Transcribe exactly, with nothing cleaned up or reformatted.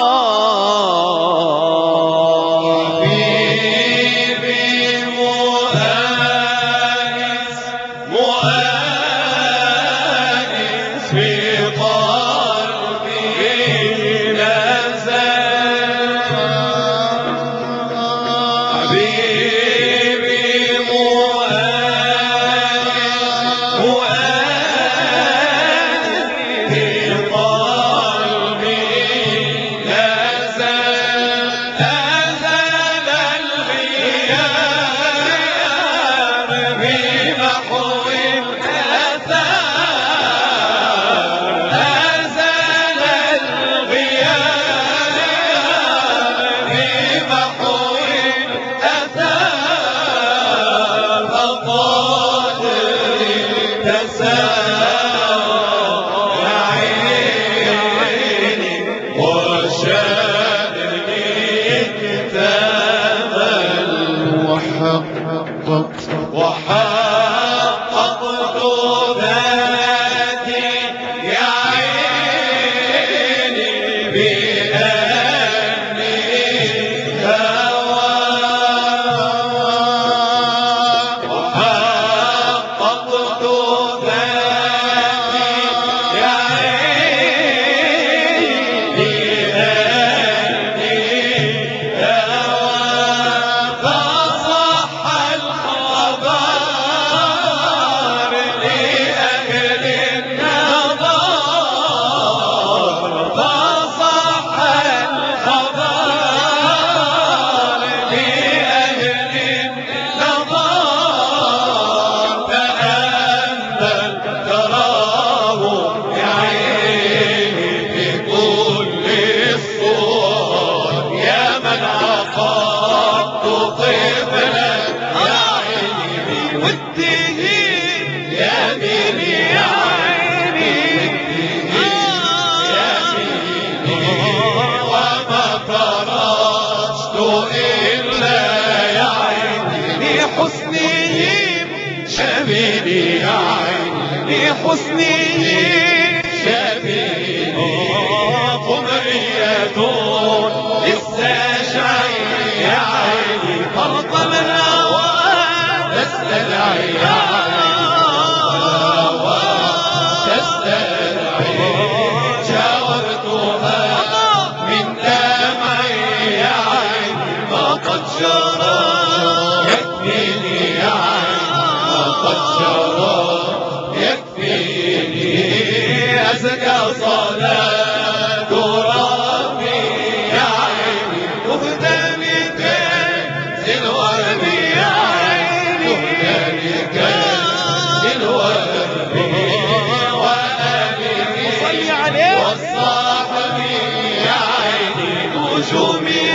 حسنه شبيبي قمرية لسه شعي يا عيني فرط الهوى تستدعي يا عيني تستدعي جاورتها من دمعي يا عيني ما قد جرى يكفيني يا عيني ما قد جرى أزكى صلاة ربي يا عيني تهدى كنز الورد يا عيني تهدى كنز الورد وآله والصحب يا عيني نجومي